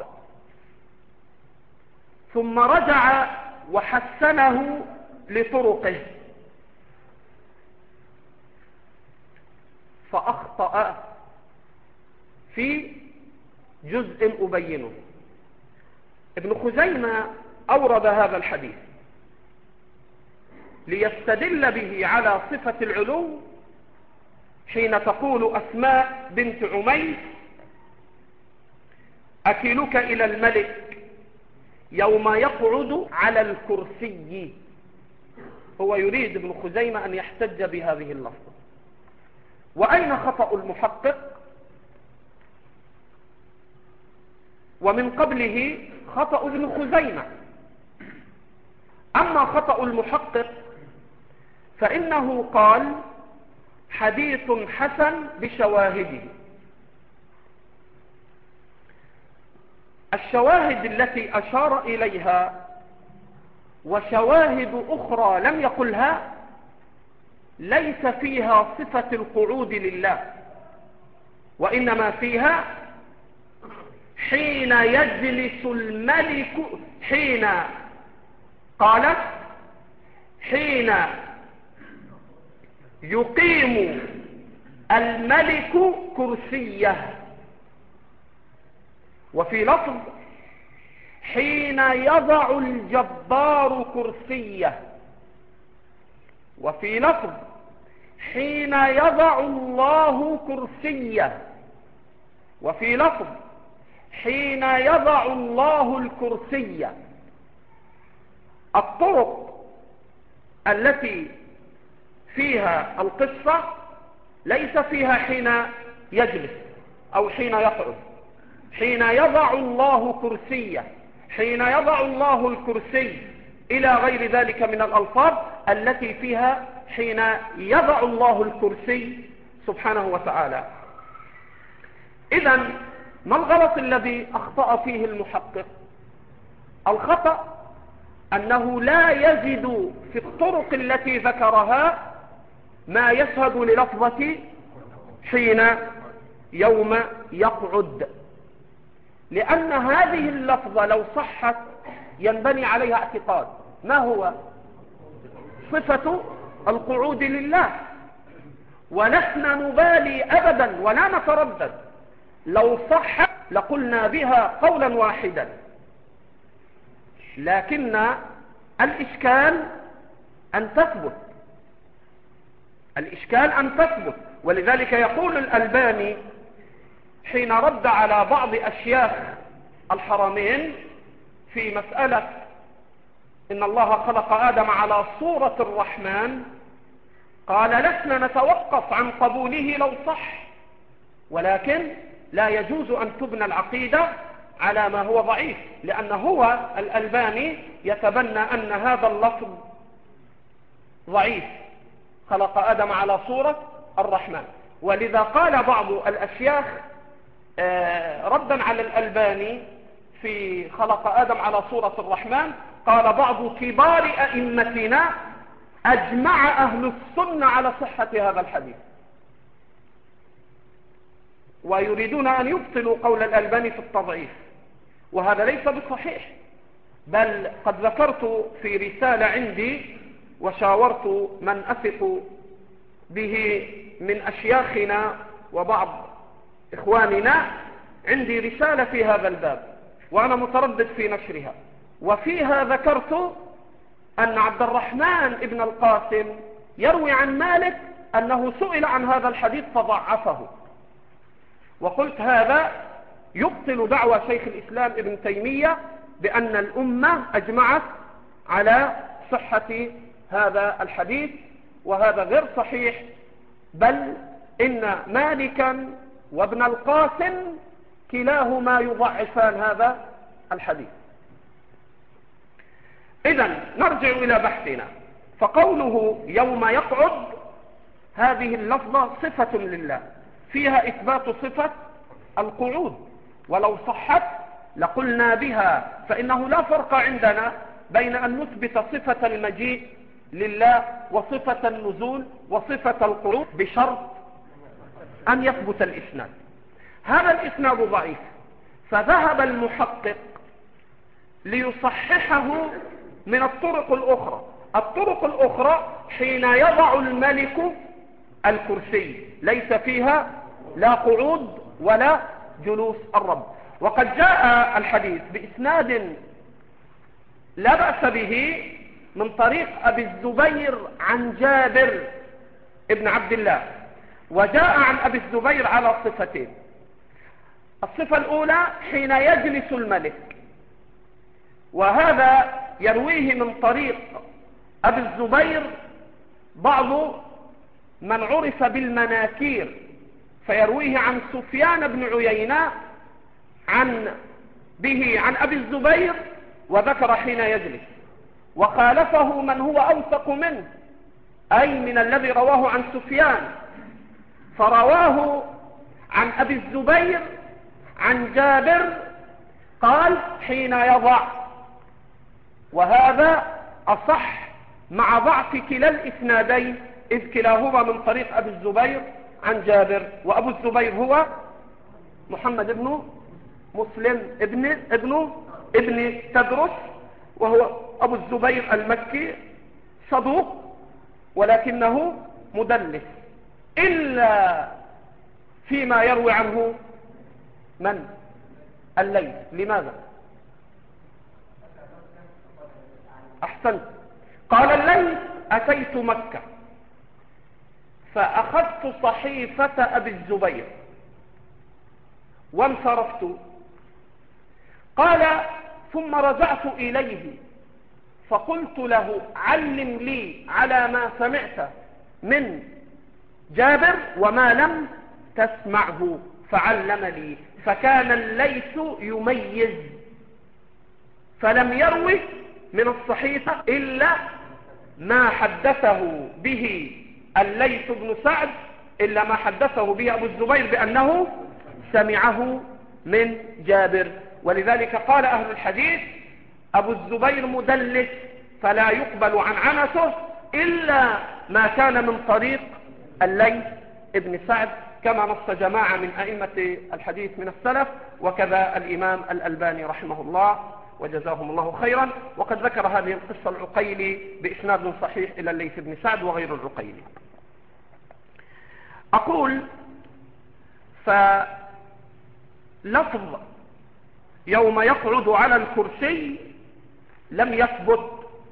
Speaker 1: ثم رجع وحسنه لطرقه فأخطأ في جزء أبينه. ابن خزيمة أورد هذا الحديث ليستدل به على صفة العلو حين تقول أسماء بنت عميس: أكلك إلى الملك يوم يقعد على الكرسي. هو يريد ابن خزيمة أن يحتج بهذه اللفظة. وأين خطأ المحقق؟ ومن قبله خطأ ابن خزيمة. أما خطأ المحقق فإنه قال: حديث حسن بشواهده. الشواهد التي أشار إليها وشواهد أخرى لم يقلها ليس فيها صفة القعود لله، وإنما فيها حين يجلس الملك، حين قالت حين يقيم الملك كرسيه، وفي لفظ حين يضع الجبار كرسيه، وفي لفظ حين يضع الله كرسيه، وفي لفظ حين يضع الله الكرسي. الطرق التي فيها القصة ليس فيها حين يجلس أو حين يقعد. حين يضع الله كرسيه، حين يضع الله الكرسي، إلى غير ذلك من الألفاظ التي فيها حين يضع الله الكرسي سبحانه وتعالى. إذن ما الغلط الذي أخطأ فيه المحقق؟ الخطأ أنه لا يجد في الطرق التي ذكرها ما يشهد للفظة حين يوم يقعد، لأن هذه اللفظة لو صحت ينبني عليها اعتقاد. ما هو؟ صفة القعود لله، ونحن نبالي أبدا ولا نتردد. لو صحت لقلنا بها قولا واحدا، لكن الإشكال أن تثبت، الإشكال أن تثبت. ولذلك يقول الألباني حين رد على بعض أشياخ الحرمين في مسألة إن الله خلق آدم على صورة الرحمن، قال: لسنا نتوقف عن قبوله لو صح، ولكن لا يجوز أن تبنى العقيدة على ما هو ضعيف، لأن هو الألباني يتبنى أن هذا اللفظ ضعيف، خلق آدم على صورة الرحمن. ولذا قال بعض الأشياخ ردا على الألباني في خلق آدم على صورة الرحمن، قال بعض كبار أئمتنا: أجمع أهل السنة على صحة هذا الحديث. ويريدون أن يبطلوا قول الألباني في التضعيف، وهذا ليس بصحيح. بل قد ذكرت في رسالة عندي وشاورت من أثق به من أشياخنا وبعض إخواننا، عندي رسالة في هذا الباب وأنا متردد في نشرها، وفيها ذكرت أن عبد الرحمن ابن القاسم يروي عن مالك أنه سئل عن هذا الحديث فضعفه، وقلت هذا يبطل دعوى شيخ الإسلام ابن تيمية بأن الأمة أجمعت على صحة هذا الحديث، وهذا غير صحيح. بل إن مالكا وابن القاسم كلاهما يضعفان هذا الحديث. إذن نرجع إلى بحثنا. فقوله يوم يقعد، هذه اللفظة صفة لله فيها إثبات صفة القعود، ولو صحت لقلنا بها، فإنه لا فرق عندنا بين أن نثبت صفة المجيء لله وصفة النزول وصفة القعود بشرط أن يثبت الإسناد. هذا الإسناد ضعيف، فذهب المحقق ليصححه من الطرق الأخرى. الطرق الأخرى حين يضع الملك الكرسي ليس فيها لا قعود ولا جلوس الرب. وقد جاء الحديث بإسناد لا بأس به من طريق أبي الزبير عن جابر ابن عبد الله، وجاء عن أبي الزبير على صفتين. الصفة الأولى حين يجلس الملك، وهذا يرويه من طريق أبي الزبير بعض من عرف بالمناكير، فيرويه عن سفيان بن عيينة عن به عن أبي الزبير وذكر حين يجلس، وخالفه من هو أوثق منه، أي من الذي رواه عن سفيان، فرواه عن أبي الزبير عن جابر قال حين يضع، وهذا أصح مع ضعف كلا الإسنادين، إذ كلاهما من طريق أبي الزبير عن جابر، وأبو الزبير هو محمد بن مسلم ابن ابن ابن تدرس، وهو أبو الزبير المكي صدوق ولكنه مدلس، إلا فيما يروي عنه من الليث. لماذا؟ أحسنت. قال الليث أتيت مكة فأخذت صحيفة أبي الزبير وانصرفت. قال ثم رجعت إليه فقلت له علم لي على ما سمعت من جابر وما لم تسمعه، فعلم لي. فكان الليث يميز، فلم يروي من الصحيفة إلا ما حدثه به الليث بن سعد، إلا ما حدثه به أبو الزبير بأنه سمعه من جابر. ولذلك قال أهل الحديث أبو الزبير مدلس فلا يقبل عن عنته إلا ما كان من طريق الليث بن سعد، كما نص جماعة من أئمة الحديث من السلف، وكذا الإمام الألباني رحمه الله وجزاهم الله خيرا. وقد ذكر هذه القصة العقيلي بإسناد صحيح إلى الليث بن سعد وغير العقيلي. أقول فلفظ يوم يقعد على الكرسي لم يثبت،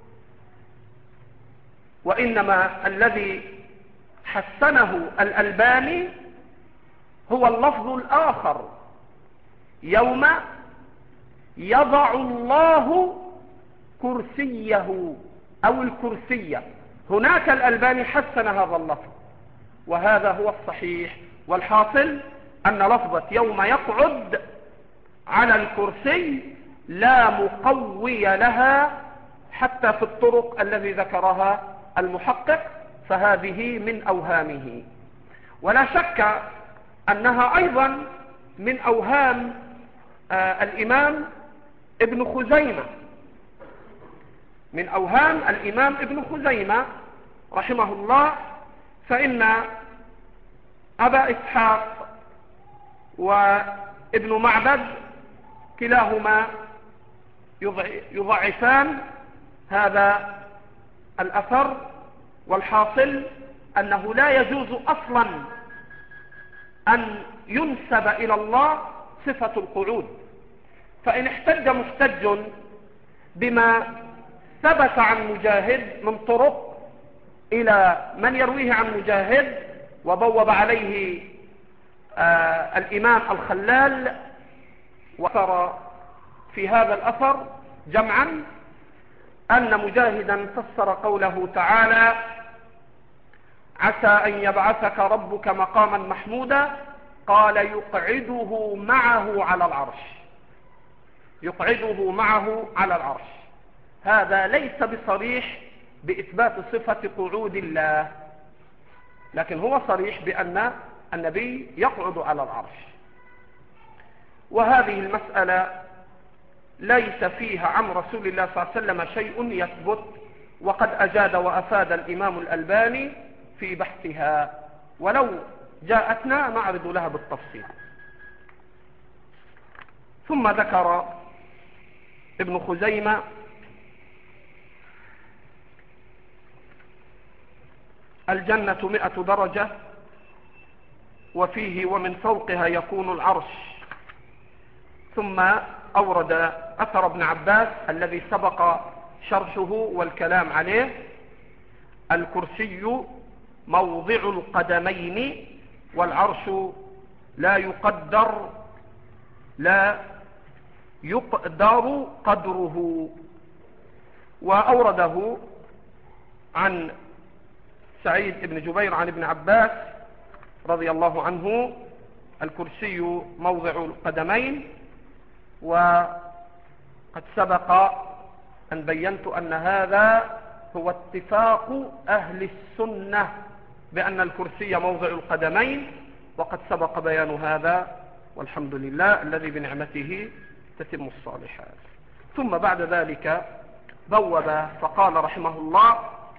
Speaker 1: وإنما الذي حسنه الألباني هو اللفظ الآخر يوم يضع الله كرسيه أو الكرسية. هناك الألباني حسن هذا اللفظ وهذا هو الصحيح، والحاصل أن لفظة يوم يقعد على الكرسي لا مقوي لها حتى في الطرق الذي ذكرها المحقق، فهذه من أوهامه. ولا شك أنها أيضا من أوهام آه الإمام ابن خزيمة، من أوهام الإمام ابن خزيمة رحمه الله، فإن أبا إسحاق وابن معبد كلاهما يضعفان هذا الأثر، والحاصل أنه لا يجوز أصلا أن ينسب إلى الله صفة القعود. فإن احتج محتج بما ثبت عن مجاهد من طرق إلى من يرويه عن مجاهد، وبوب عليه آه الإمام الخلال وأثر في هذا الأثر جمعا أن مجاهدا فسر قوله تعالى عسى أن يبعثك ربك مقاما محمودا، قال يقعده معه على العرش، يقعده معه على العرش. هذا ليس بصريح بإثبات صفة قعود الله، لكن هو صريح بأن النبي يقعد على العرش. وهذه المسألة ليس فيها عن رسول الله صلى الله عليه وسلم شيء يثبت وقد أجاد وأفاد الإمام الألباني في بحثها، ولو جاءتنا نعرض لها بالتفصيل. ثم ذكر ابن خزيمة الجنة مئة درجة، وفيه ومن فوقها يكون العرش. ثم أورد أثر ابن عباس الذي سبق شرحه والكلام عليه: الكرسي موضع القدمين والعرش لا يقدر لا يقدر قدره. وأورده عن سعيد بن جبير عن ابن عباس رضي الله عنه: الكرسي موضع القدمين. وقد سبق أن بينت أن هذا هو اتفاق أهل السنة بأن الكرسي موضع القدمين، وقد سبق بيان هذا، والحمد لله الذي بنعمته تتم الصالحات. ثم بعد ذلك بوب فقال رحمه الله: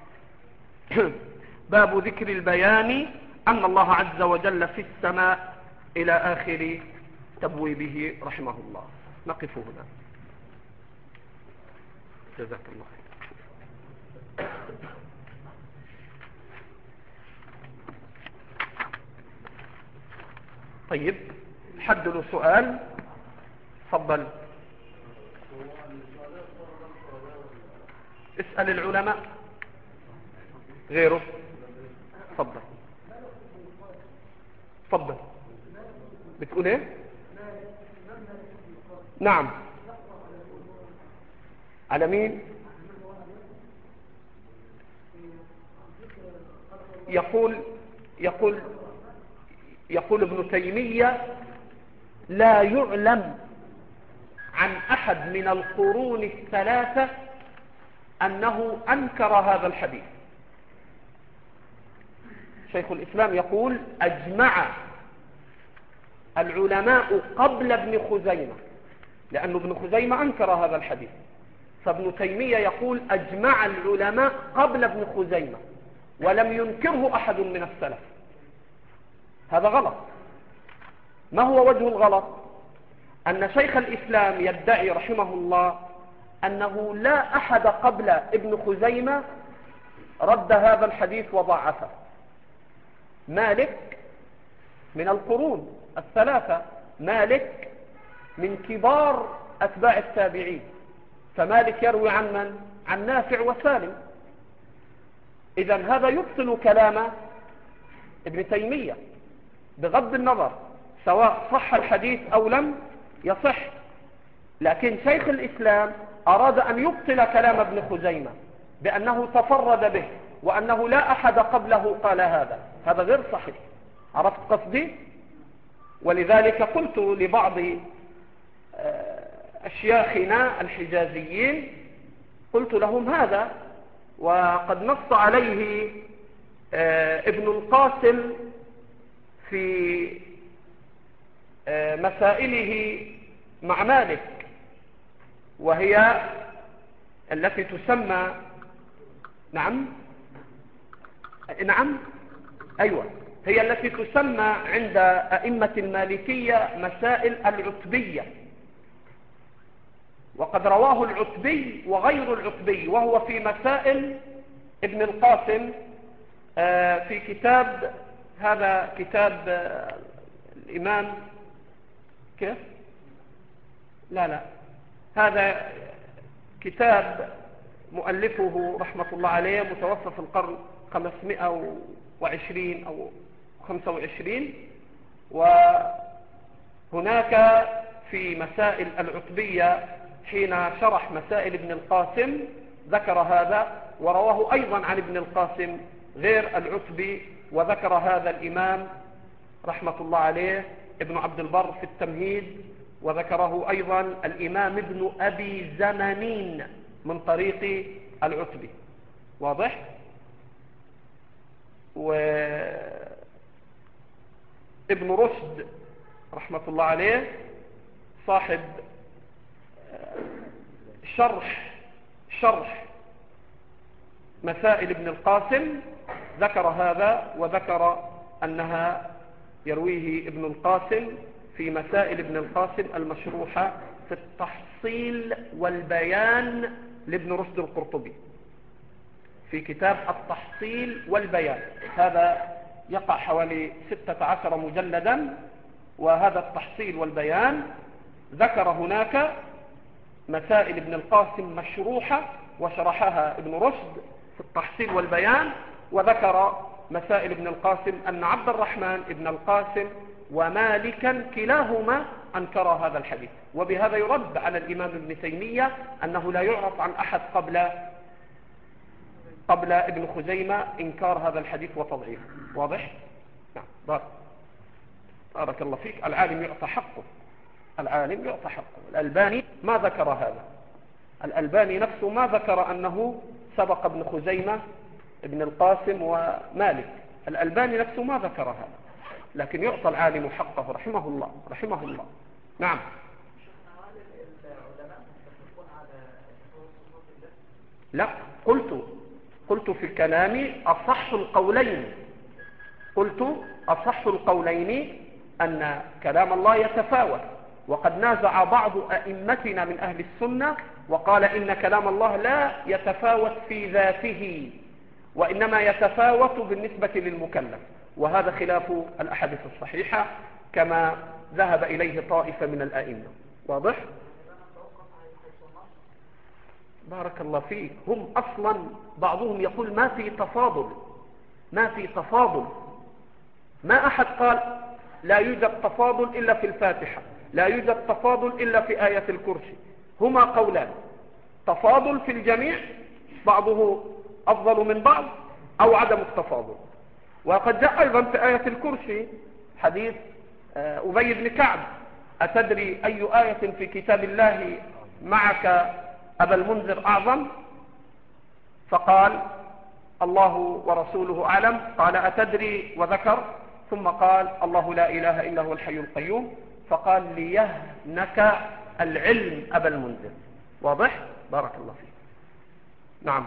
Speaker 1: باب ذكر البيان أن الله عز وجل في السماء، إلى آخر تبويبه رحمه الله. نقف هنا، جزاك الله خير. طيب، حد له سؤال؟ تفضل، اسأل العلماء. غيره؟ تفضل تفضل. بتقول ايه؟ نعم. على مين؟ يقول يقول يقول ابن تيمية: لا يعلم عن أحد من القرون الثلاثة أنه أنكر هذا الحديث. شيخ الإسلام يقول: أجمع العلماء قبل ابن خزيمة، لأن ابن خزيمة أنكر هذا الحديث، فابن تيمية يقول: أجمع العلماء قبل ابن خزيمة ولم ينكره أحد من السلف. هذا غلط. ما هو وجه الغلط؟ أن شيخ الإسلام يدعي رحمه الله أنه لا أحد قبل ابن خزيمة رد هذا الحديث وضعفه. مالك من القرون الثلاثة، مالك من كبار أتباع التابعين، فمالك يروي عن من؟ عن نافع وسالم. إذن هذا يبطل كلام ابن تيمية بغض النظر سواء صح الحديث أو لم يصح. لكن شيخ الإسلام أراد أن يبطل كلام ابن خزيمة بأنه تفرد به وأنه لا أحد قبله قال هذا. هذا غير صحيح. عرفت قصدي؟ ولذلك قلت لبعض أشياخنا الحجازيين، قلت لهم هذا، وقد نص عليه ابن القاسم في مسائله مع مالك، وهي التي تسمى نعم نعم أيوة هي التي تسمى عند أئمة المالكية مسائل العتبية. وقد رواه العتبي وغير العتبي، وهو في مسائل ابن القاسم في كتاب، هذا كتاب الإمام كيف؟ لا لا هذا كتاب مؤلفه رحمة الله عليه متوفى في القرن خمسمائة وعشرين أو خمسة وعشرين. وهناك في مسائل العتبية حين شرح مسائل ابن القاسم ذكر هذا، ورواه أيضا عن ابن القاسم غير العتبي، وذكر هذا الإمام رحمة الله عليه ابن عبد البر في التمهيد، وذكره أيضا الإمام ابن أبي زمنين من طريق العتبي. واضح؟ وابن رشد رحمة الله عليه صاحب شرح شرح مسائل ابن القاسم ذكر هذا، وذكر أنها يرويه ابن القاسم في مسائل ابن القاسم المشروحة في التحصيل والبيان لابن رشد القرطبي، في كتاب التحصيل والبيان. هذا يقع حوالي ستة عشر مجلدا، وهذا التحصيل والبيان ذكر هناك مسائل ابن القاسم مشروحة وشرحها ابن رشد في التحصيل والبيان، وذكر مسائل ابن القاسم أن عبد الرحمن ابن القاسم ومالكا كلاهما أنكر هذا الحديث، وبهذا يرد على الإمام ابن تيمية أنه لا يعرف عن أحد قبل قبل ابن خزيمة إنكار هذا الحديث وتضعيفه. واضح؟ نعم. بارك. بارك الله فيك. العالم يعطى حقه، العالم يعطى حقه. الألباني ما ذكر هذا، الألباني نفسه ما ذكر أنه سبق ابن خزيمة ابن القاسم ومالك، الألباني نفسه ما ذكر هذا، لكن يعطى العالم حقه رحمه الله رحمه الله. نعم. لا، قلت قلت في الكلام أصح القولين، قلت أصح القولين أن كلام الله يتفاوت، وقد نازع بعض أئمتنا من أهل السنة وقال إن كلام الله لا يتفاوت في ذاته، وإنما يتفاوت بالنسبة للمكلف، وهذا خلاف الأحاديث الصحيحة كما ذهب إليه طائفة من الأئمة. واضح؟ بارك الله فيك. هم أصلا بعضهم يقول ما في تفاضل، ما في تفاضل، ما أحد قال لا يوجد تفاضل إلا في الفاتحة، لا يوجد تفاضل إلا في آية الكرسي. هما قولان، تفاضل في الجميع بعضه أفضل من بعض، أو عدم التفاضل. وقد جاء أيضا في آية الكرسي حديث أبي بن كعب: أتدري أي آية في كتاب الله معك أبا المنذر أعظم؟ فقال الله ورسوله أعلم. قال أتدري؟ وذكر، ثم قال الله لا إله إلا هو الحي القيوم، فقال ليهنك العلم أبا المنذر. واضح؟ بارك الله فيك. نعم.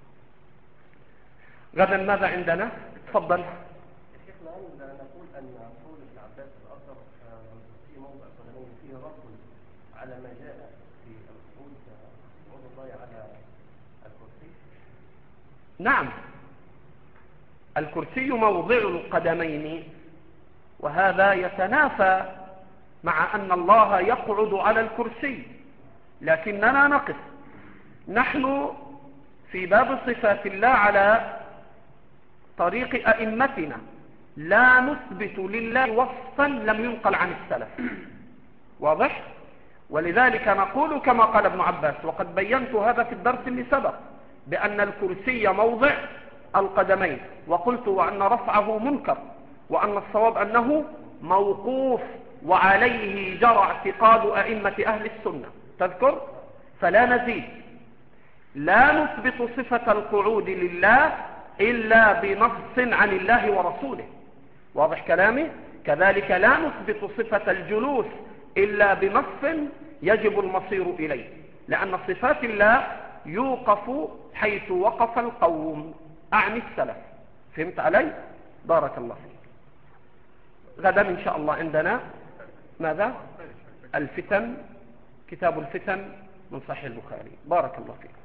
Speaker 1: غدا ماذا عندنا؟ تفضل.
Speaker 2: شيخنا، نقول أن قول ابن عباس الأثر في موضع قدمين فيه رد على ما جاء في القعود قعود الله على الكرسي.
Speaker 1: نعم، الكرسي موضع القدمين، وهذا يتنافى مع أن الله يقعد على الكرسي، لكننا نقف نحن في باب صفات الله على طريق أئمتنا، لا نثبت لله وصفا لم ينقل عن السلف. واضح؟ ولذلك نقول كما قال ابن عباس، وقد بينت هذا في الدرس اللي سبق، بأن الكرسي موضع القدمين، وقلت وأن رفعه منكر، وأن الصواب أنه موقوف، وعليه جرى اعتقاد أئمة أهل السنة. تذكر؟ فلا نزيد، لا نثبت صفة القعود لله إلا بنص عن الله ورسوله. واضح كلامي؟ كذلك لا نثبت صفة الجلوس إلا بنص يجب المصير إليه، لأن صفات الله يوقف حيث وقف القوم، أعني السلف. فهمت علي؟ بارك الله فيك. غدا إن شاء الله عندنا ماذا؟ الفتن، كتاب الفتن من صحيح البخاري. بارك الله فيك.